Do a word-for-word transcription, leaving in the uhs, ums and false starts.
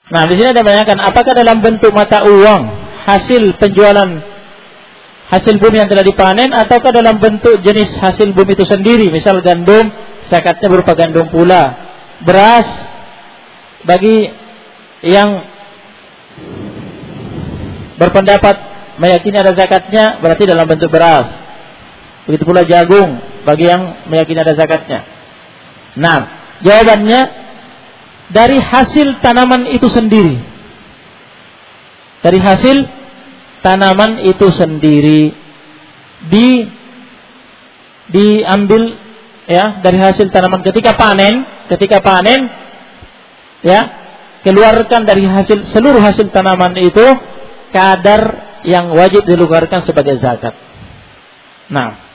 Nah, di sini ada menanyakan apakah dalam bentuk mata uang hasil penjualan hasil bumi yang telah dipanen, ataukah dalam bentuk jenis hasil bumi itu sendiri, misal gandum, zakatnya berupa gandum pula. Beras, bagi yang berpendapat meyakini ada zakatnya, berarti dalam bentuk beras. Begitu pula jagung, bagi yang meyakini ada zakatnya. Nah, jawabannya dari hasil tanaman itu sendiri. Dari hasil tanaman itu sendiri di diambil ya dari hasil tanaman ketika panen, ketika panen ya, keluarkan dari hasil seluruh hasil tanaman itu kadar yang wajib dikeluarkan sebagai zakat. Nah,